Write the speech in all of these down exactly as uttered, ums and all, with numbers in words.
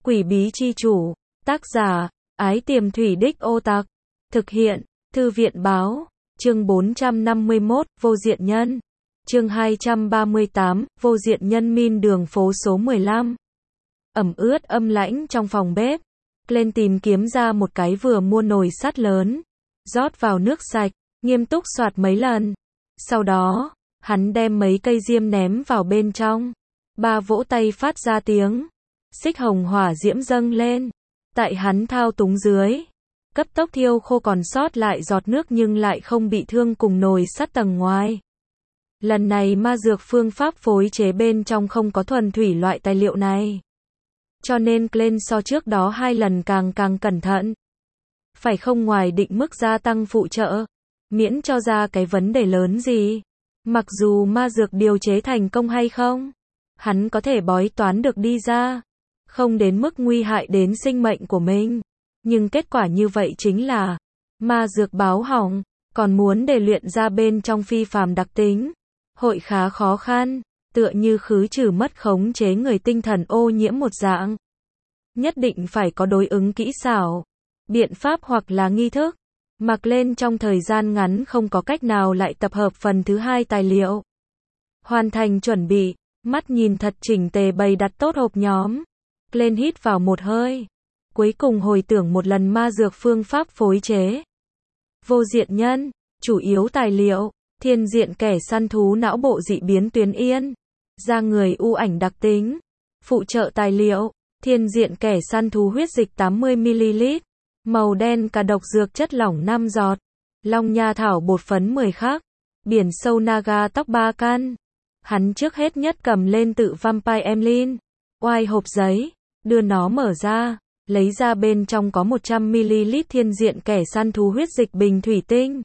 Quỷ bí chi chủ, tác giả, Ái Tiềm Thủy Đích Ô Tặc, thực hiện, Thư viện báo, chương bốn trăm năm mươi mốt, Vô Diện Nhân, chương hai trăm ba mươi tám, Vô Diện Nhân min đường phố số mười lăm. Ẩm ướt âm lãnh trong phòng bếp, lên tìm kiếm ra một cái vừa mua nồi sắt lớn, rót vào nước sạch, nghiêm túc xoạt mấy lần. Sau đó, hắn đem mấy cây diêm ném vào bên trong. Ba vỗ tay phát ra tiếng. Xích hồng hỏa diễm dâng lên. Tại hắn thao túng dưới, cấp tốc thiêu khô còn sót lại giọt nước nhưng lại không bị thương cùng nồi sắt tầng ngoài. Lần này ma dược phương pháp phối chế bên trong không có thuần thủy loại tài liệu này. Cho nên Glenn so trước đó hai lần càng càng cẩn thận. Phải không ngoài định mức gia tăng phụ trợ, miễn cho ra cái vấn đề lớn gì. Mặc dù ma dược điều chế thành công hay không, hắn có thể bói toán được đi ra. Không đến mức nguy hại đến sinh mệnh của mình. Nhưng kết quả như vậy chính là ma dược báo hỏng, còn muốn để luyện ra bên trong phi phàm đặc tính. Hội khá khó khăn, tựa như khứ trừ mất khống chế người tinh thần ô nhiễm một dạng. Nhất định phải có đối ứng kỹ xảo, biện pháp hoặc là nghi thức. Mặc lên trong thời gian ngắn không có cách nào lại tập hợp phần thứ hai tài liệu. Hoàn thành chuẩn bị, mắt nhìn thật chỉnh tề bày đặt tốt hộp nhóm. Lên hít vào một hơi. Cuối cùng hồi tưởng một lần ma dược phương pháp phối chế. Vô diện nhân, chủ yếu tài liệu, thiên diện kẻ săn thú não bộ dị biến tuyến yên. Da người u ảnh đặc tính. Phụ trợ tài liệu, thiên diện kẻ săn thú huyết dịch tám mươi mi li lít. Màu đen cả độc dược chất lỏng năm giọt. Long nha thảo bột phấn mười khắc. Biển sâu naga tóc ba căn. Hắn trước hết nhất cầm lên tự Vampire Emlyn. Oai hộp giấy, đưa nó mở ra, lấy ra bên trong có một trăm mi li lít thiên diện kẻ săn thú huyết dịch bình thủy tinh.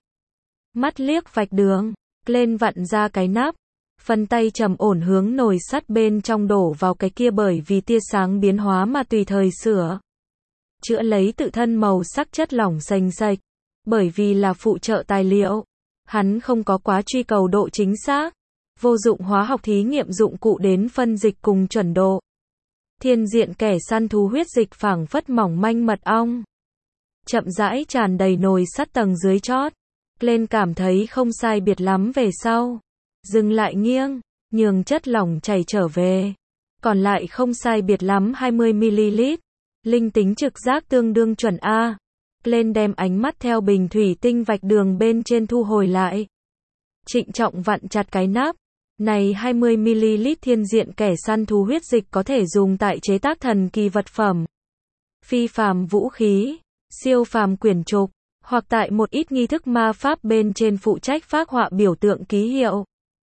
Mắt liếc vạch đường, lên vặn ra cái nắp, phân tay trầm ổn hướng nồi sắt bên trong đổ vào cái kia bởi vì tia sáng biến hóa mà tùy thời sửa. Chữa lấy tự thân màu sắc chất lỏng sành sạch, bởi vì là phụ trợ tài liệu, hắn không có quá truy cầu độ chính xác, vô dụng hóa học thí nghiệm dụng cụ đến phân dịch cùng chuẩn độ. Thiên diện kẻ săn thú huyết dịch phảng phất mỏng manh mật ong. Chậm rãi tràn đầy nồi sắt tầng dưới chót. Lên cảm thấy không sai biệt lắm về sau. Dừng lại nghiêng, nhường chất lỏng chảy trở về. Còn lại không sai biệt lắm hai mươi mi li lít. Linh tính trực giác tương đương chuẩn A. Lên đem ánh mắt theo bình thủy tinh vạch đường bên trên thu hồi lại. Trịnh trọng vặn chặt cái nắp. Này hai mươi mi li lít thiên diện kẻ săn thú huyết dịch có thể dùng tại chế tác thần kỳ vật phẩm, phi phàm vũ khí, siêu phàm quyển trục, hoặc tại một ít nghi thức ma pháp bên trên phụ trách phác họa biểu tượng ký hiệu.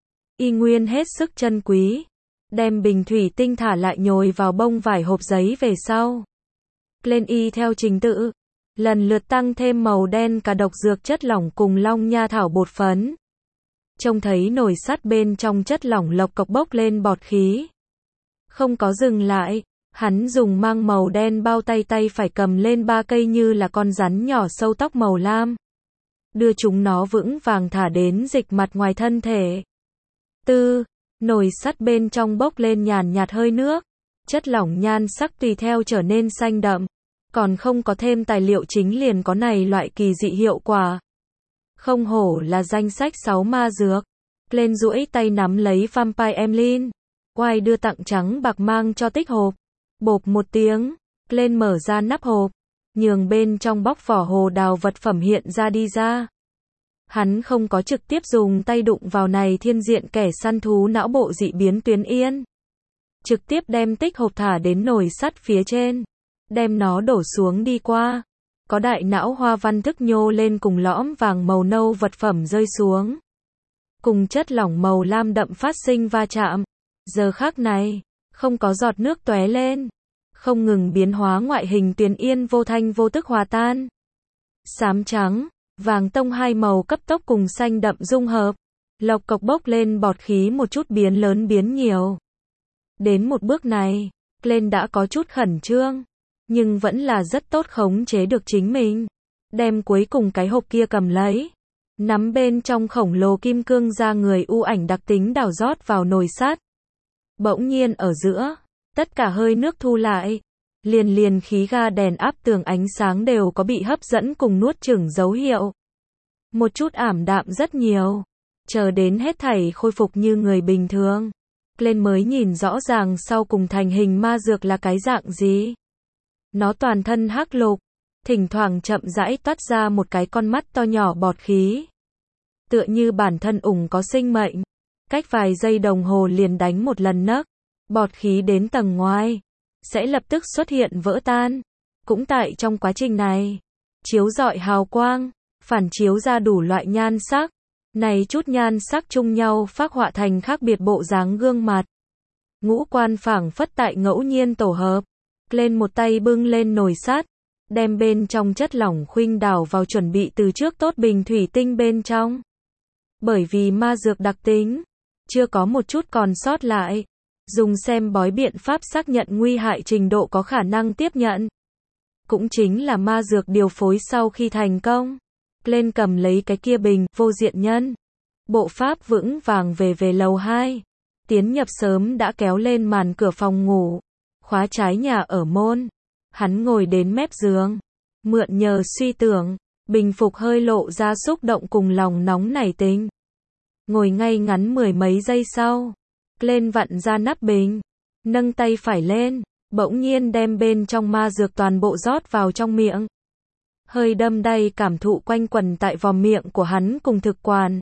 Y nguyên hết sức chân quý. Đem bình thủy tinh thả lại nhồi vào bông vải hộp giấy về sau. Lên y theo trình tự, lần lượt tăng thêm màu đen cả độc dược chất lỏng cùng long nha thảo bột phấn. Trông thấy nồi sắt bên trong chất lỏng lộc cộc bốc lên bọt khí. Không có dừng lại, hắn dùng mang màu đen bao tay tay phải cầm lên ba cây như là con rắn nhỏ sâu tóc màu lam. Đưa chúng nó vững vàng thả đến dịch mặt ngoài thân thể. Tư, nồi sắt bên trong bốc lên nhàn nhạt hơi nước. Chất lỏng nhan sắc tùy theo trở nên xanh đậm. Còn không có thêm tài liệu chính liền có này loại kỳ dị hiệu quả. Không hổ là danh sách sáu ma dược. Lên duỗi tay nắm lấy Vampire Emlyn. Oai đưa tặng trắng bạc mang cho tích hộp. Bộp một tiếng. Lên mở ra nắp hộp. Nhường bên trong bóc vỏ hồ đào vật phẩm hiện ra đi ra. Hắn không có trực tiếp dùng tay đụng vào này thiên diện kẻ săn thú não bộ dị biến tuyến yên. Trực tiếp đem tích hộp thả đến nồi sắt phía trên. Đem nó đổ xuống đi qua. Có đại não hoa văn thức nhô lên cùng lõm vàng màu nâu vật phẩm rơi xuống. Cùng chất lỏng màu lam đậm phát sinh va chạm. Giờ khắc này, không có giọt nước tóe lên. Không ngừng biến hóa ngoại hình tuyến yên vô thanh vô tức hòa tan. Xám trắng, vàng tông hai màu cấp tốc cùng xanh đậm dung hợp. Lộc cộc bốc lên bọt khí một chút biến lớn biến nhiều. Đến một bước này, lên đã có chút khẩn trương. Nhưng vẫn là rất tốt khống chế được chính mình. Đem cuối cùng cái hộp kia cầm lấy. Nắm bên trong khổng lồ kim cương da người u ảnh đặc tính đảo rót vào nồi sắt. Bỗng nhiên ở giữa, tất cả hơi nước thu lại. Liền liền khí ga đèn áp tường ánh sáng đều có bị hấp dẫn cùng nuốt chửng dấu hiệu. Một chút ảm đạm rất nhiều. Chờ đến hết thảy khôi phục như người bình thường. Glenn mới nhìn rõ ràng sau cùng thành hình ma dược là cái dạng gì. Nó toàn thân hắc lục, thỉnh thoảng chậm rãi toát ra một cái con mắt to nhỏ bọt khí. Tựa như bản thân ủng có sinh mệnh. Cách vài giây đồng hồ liền đánh một lần nấc. Bọt khí đến tầng ngoài. Sẽ lập tức xuất hiện vỡ tan. Cũng tại trong quá trình này. Chiếu rọi hào quang. Phản chiếu ra đủ loại nhan sắc. Này chút nhan sắc chung nhau phác họa thành khác biệt bộ dáng gương mặt. Ngũ quan phảng phất tại ngẫu nhiên tổ hợp. Lên một tay bưng lên nồi sắt. Đem bên trong chất lỏng khuynh đảo vào chuẩn bị từ trước tốt bình thủy tinh bên trong. Bởi vì ma dược đặc tính. Chưa có một chút còn sót lại. Dùng xem bói biện pháp xác nhận nguy hại trình độ có khả năng tiếp nhận. Cũng chính là ma dược điều phối sau khi thành công. Lên cầm lấy cái kia bình, vô diện nhân. Bộ pháp vững vàng về về lầu hai. Tiến nhập sớm đã kéo lên màn cửa phòng ngủ. Khóa trái nhà ở môn. Hắn ngồi đến mép giường. Mượn nhờ suy tưởng. Bình phục hơi lộ ra xúc động cùng lòng nóng nảy tính. Ngồi ngay ngắn mười mấy giây sau. Lên vặn ra nắp bình. Nâng tay phải lên. Bỗng nhiên đem bên trong ma dược toàn bộ rót vào trong miệng. Hơi đâm đay cảm thụ quanh quẩn tại vòm miệng của hắn cùng thực quản.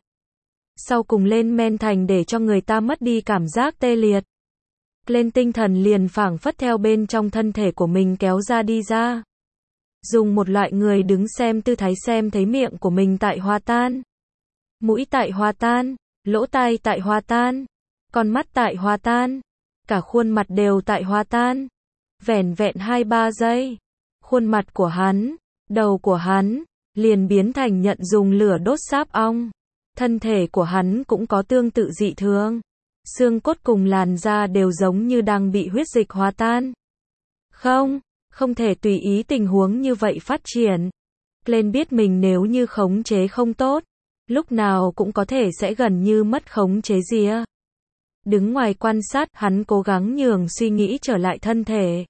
Sau cùng lên men thành để cho người ta mất đi cảm giác tê liệt. Lên tinh thần liền phảng phất theo bên trong thân thể của mình kéo ra đi ra. Dùng một loại người đứng xem tư thái xem thấy miệng của mình tại hòa tan. Mũi tại hòa tan, lỗ tai tại hòa tan, con mắt tại hòa tan, cả khuôn mặt đều tại hòa tan. Vẻn vẹn hai ba giây, khuôn mặt của hắn, đầu của hắn, liền biến thành nhận dùng lửa đốt sáp ong. Thân thể của hắn cũng có tương tự dị thường. Xương cốt cùng làn da đều giống như đang bị huyết dịch hòa tan. Không, không thể tùy ý tình huống như vậy phát triển. Glenn biết mình nếu như khống chế không tốt, lúc nào cũng có thể sẽ gần như mất khống chế rìa. Đứng ngoài quan sát, hắn cố gắng nhường suy nghĩ trở lại thân thể.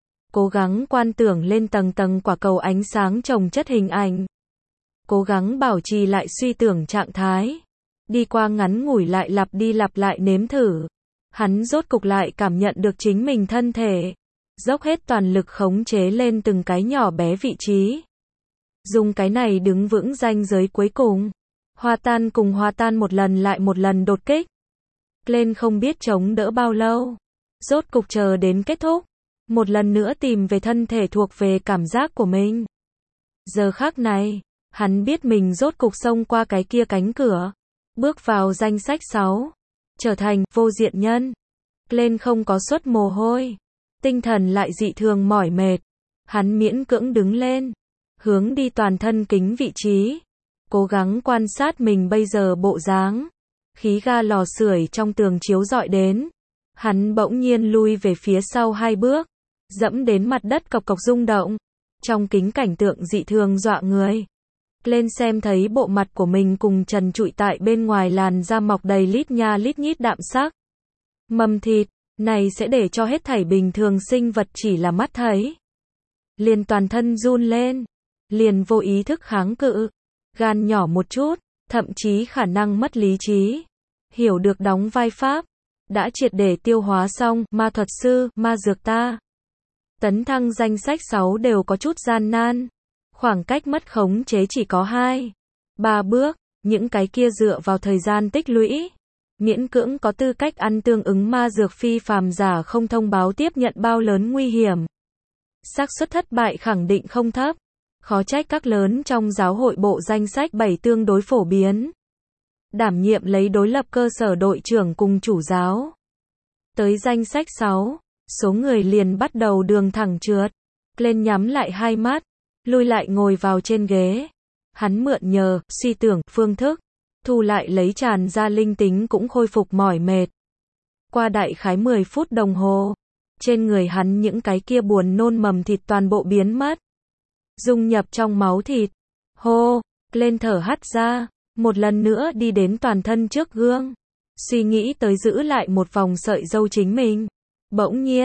Cố gắng quan tưởng lên tầng tầng quả cầu ánh sáng chồng chất hình ảnh. Cố gắng bảo trì lại suy tưởng trạng thái. Đi qua ngắn ngủi lại lặp đi lặp lại nếm thử. Hắn rốt cục lại cảm nhận được chính mình thân thể. Dốc hết toàn lực khống chế lên từng cái nhỏ bé vị trí. Dùng cái này đứng vững ranh giới cuối cùng. Hòa tan cùng hòa tan một lần lại một lần đột kích. Lên không biết chống đỡ bao lâu. Rốt cục chờ đến kết thúc. Một lần nữa tìm về thân thể thuộc về cảm giác của mình. Giờ khắc này, hắn biết mình rốt cục xông qua cái kia cánh cửa. Bước vào danh sách sáu. Trở thành vô diện nhân. Lên không có xuất mồ hôi. Tinh thần lại dị thường mỏi mệt. Hắn miễn cưỡng đứng lên. Hướng đi toàn thân kính vị trí. Cố gắng quan sát mình bây giờ bộ dáng. Khí ga lò sưởi trong tường chiếu rọi đến. Hắn bỗng nhiên lui về phía sau hai bước. Dẫm đến mặt đất cộc cộc rung động. Trong kính cảnh tượng dị thường dọa người. Lên xem thấy bộ mặt của mình cùng trần trụi tại bên ngoài làn da mọc đầy lít nha lít nhít đạm sắc. Mầm thịt, này sẽ để cho hết thảy bình thường sinh vật chỉ là mắt thấy. Liền toàn thân run lên. Liền vô ý thức kháng cự. Gan nhỏ một chút, thậm chí khả năng mất lý trí. Hiểu được đóng vai pháp. Đã triệt để tiêu hóa xong, ma thuật sư, ma dược ta. Tấn thăng danh sách sáu đều có chút gian nan. Khoảng cách mất khống chế chỉ có hai, ba bước, những cái kia dựa vào thời gian tích lũy. Miễn cưỡng có tư cách ăn tương ứng ma dược phi phàm giả không thông báo tiếp nhận bao lớn nguy hiểm. Xác suất thất bại khẳng định không thấp. Khó trách các lớn trong giáo hội bộ danh sách bảy tương đối phổ biến. Đảm nhiệm lấy đối lập cơ sở đội trưởng cùng chủ giáo. Tới danh sách sáu, số người liền bắt đầu đường thẳng trượt. Lên nhắm lại hai mắt, lui lại ngồi vào trên ghế. Hắn mượn nhờ, suy tưởng, phương thức. Thu lại lấy tràn ra linh tính cũng khôi phục mỏi mệt. Qua đại khái mười phút đồng hồ. Trên người hắn những cái kia buồn nôn mầm thịt toàn bộ biến mất. Dung nhập trong máu thịt. Hô, lên thở hắt ra. Một lần nữa đi đến toàn thân trước gương. Suy nghĩ tới giữ lại một vòng sợi râu chính mình. Bỗng nhiên,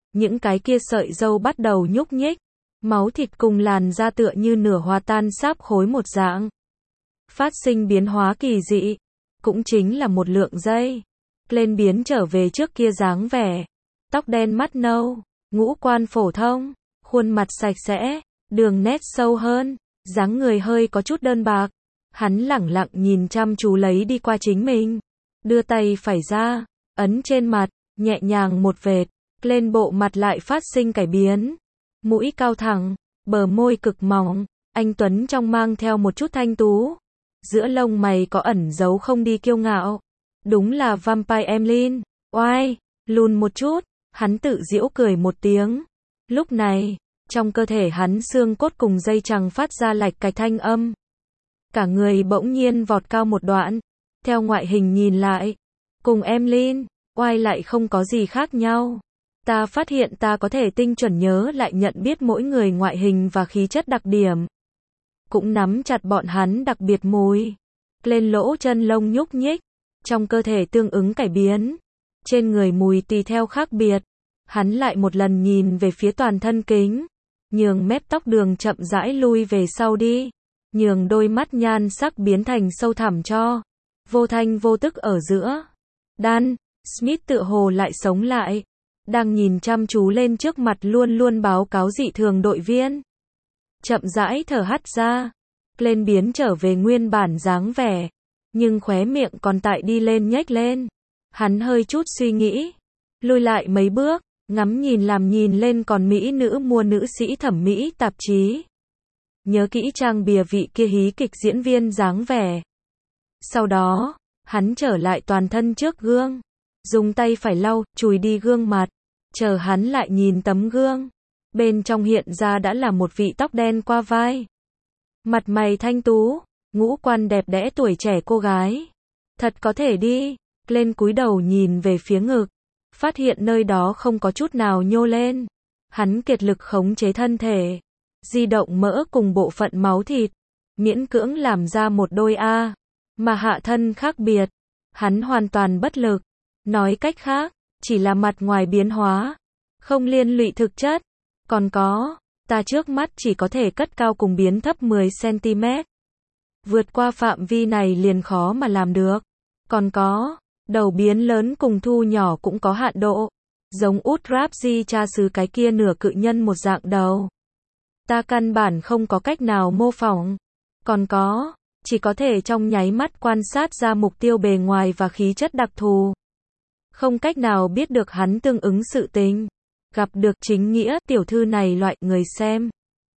những cái kia sợi râu bắt đầu nhúc nhích, máu thịt cùng làn da tựa như nửa hòa tan sáp khối một dạng. Phát sinh biến hóa kỳ dị, cũng chính là một lượng giây. Lên biến trở về trước kia dáng vẻ, tóc đen mắt nâu, ngũ quan phổ thông, khuôn mặt sạch sẽ, đường nét sâu hơn, dáng người hơi có chút đơn bạc. Hắn lẳng lặng nhìn chăm chú lấy đi qua chính mình, đưa tay phải ra, ấn trên mặt, nhẹ nhàng một vệt, lên bộ mặt lại phát sinh cải biến. Mũi cao thẳng, bờ môi cực mỏng, anh tuấn trong mang theo một chút thanh tú. Giữa lông mày có ẩn giấu không đi kiêu ngạo. Đúng là Vampire Emlyn, oai, lùn một chút, hắn tự giễu cười một tiếng. Lúc này, trong cơ thể hắn xương cốt cùng dây chằng phát ra lạch cạch thanh âm. Cả người bỗng nhiên vọt cao một đoạn. Theo ngoại hình nhìn lại, cùng Emlyn, oai lại không có gì khác nhau. Ta phát hiện ta có thể tinh chuẩn nhớ lại nhận biết mỗi người ngoại hình và khí chất đặc điểm. Cũng nắm chặt bọn hắn đặc biệt mùi. Lên lỗ chân lông nhúc nhích, trong cơ thể tương ứng cải biến. Trên người mùi tùy theo khác biệt. Hắn lại một lần nhìn về phía toàn thân kính, nhường mép tóc đường chậm rãi lui về sau đi, nhường đôi mắt nhan sắc biến thành sâu thẳm cho. Vô thanh vô tức ở giữa. Dan Smith tựa hồ lại sống lại, đang nhìn chăm chú lên trước mặt luôn luôn báo cáo dị thường đội viên. Chậm rãi thở hắt ra, lên biến trở về nguyên bản dáng vẻ, nhưng khóe miệng còn tại đi lên nhếch lên. Hắn hơi chút suy nghĩ, lùi lại mấy bước, ngắm nhìn làm nhìn lên còn mỹ nữ mua nữ sĩ thẩm mỹ tạp chí. Nhớ kỹ trang bìa vị kia hí kịch diễn viên dáng vẻ. Sau đó, hắn trở lại toàn thân trước gương, dùng tay phải lau, chùi đi gương mặt, chờ hắn lại nhìn tấm gương. Bên trong hiện ra đã là một vị tóc đen qua vai. Mặt mày thanh tú, ngũ quan đẹp đẽ tuổi trẻ cô gái. Thật có thể đi, lên cúi đầu nhìn về phía ngực, phát hiện nơi đó không có chút nào nhô lên. Hắn kiệt lực khống chế thân thể, di động mỡ cùng bộ phận máu thịt, miễn cưỡng làm ra một đôi A, mà hạ thân khác biệt. Hắn hoàn toàn bất lực. Nói cách khác, chỉ là mặt ngoài biến hóa, không liên lụy thực chất. Còn có, ta trước mắt chỉ có thể cất cao cùng biến thấp mười xăng ti mét. Vượt qua phạm vi này liền khó mà làm được. Còn có, đầu biến lớn cùng thu nhỏ cũng có hạn độ. Giống út ráp di cha xứ cái kia nửa cự nhân một dạng đầu. Ta căn bản không có cách nào mô phỏng. Còn có, chỉ có thể trong nháy mắt quan sát ra mục tiêu bề ngoài và khí chất đặc thù. Không cách nào biết được hắn tương ứng sự tình. Gặp được chính nghĩa tiểu thư này loại người xem.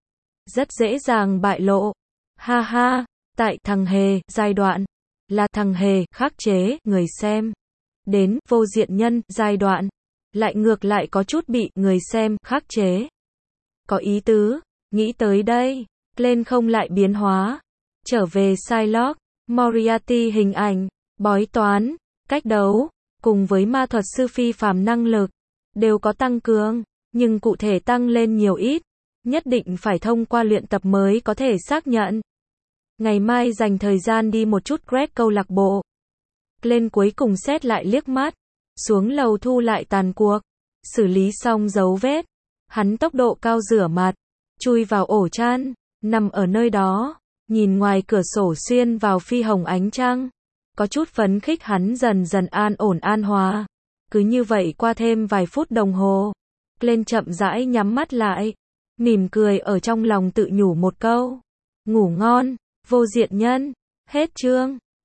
Rất dễ dàng bại lộ. Ha ha, tại thằng hề, giai đoạn, là thằng hề, khắc chế, người xem. Đến, vô diện nhân, giai đoạn, lại ngược lại có chút bị, người xem, khắc chế. Có ý tứ, nghĩ tới đây, lên không lại biến hóa. Trở về Psylocke, Moriarty hình ảnh, bói toán, cách đấu, cùng với ma thuật sư phi phàm năng lực, đều có tăng cường, nhưng cụ thể tăng lên nhiều ít, nhất định phải thông qua luyện tập mới có thể xác nhận. Ngày mai dành thời gian đi một chút Greg câu lạc bộ. Lên cuối cùng xét lại liếc mắt, xuống lầu thu lại tàn cuộc, xử lý xong dấu vết. Hắn tốc độ cao rửa mặt, chui vào ổ chăn, nằm ở nơi đó, nhìn ngoài cửa sổ xuyên vào phi hồng ánh trăng. Có chút phấn khích hắn dần dần an ổn an hòa. Cứ như vậy qua thêm vài phút đồng hồ. Lên chậm rãi nhắm mắt lại, mỉm cười ở trong lòng tự nhủ một câu. Ngủ ngon, vô diện nhân. Hết chương.